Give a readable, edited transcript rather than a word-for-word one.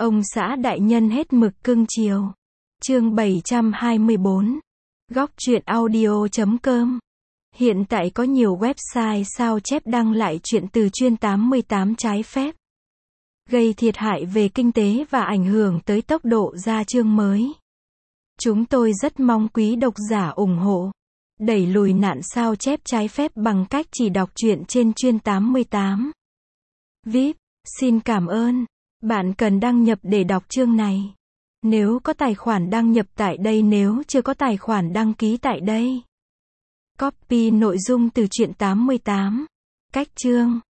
Ông xã đại nhân hết mực cưng chiều. Chương 724. Góc truyện audio.com. Hiện tại có nhiều website sao chép đăng lại chuyện từ Chuyên 88 trái phép, gây thiệt hại về kinh tế và ảnh hưởng tới tốc độ ra chương mới. Chúng tôi rất mong quý độc giả ủng hộ, đẩy lùi nạn sao chép trái phép bằng cách chỉ đọc truyện trên Chuyên 88. VIP, xin cảm ơn. Bạn cần đăng nhập để đọc chương này. Nếu có tài khoản đăng nhập tại đây, nếu chưa có tài khoản đăng ký tại đây. Copy nội dung từ Truyện 88. Cách chương.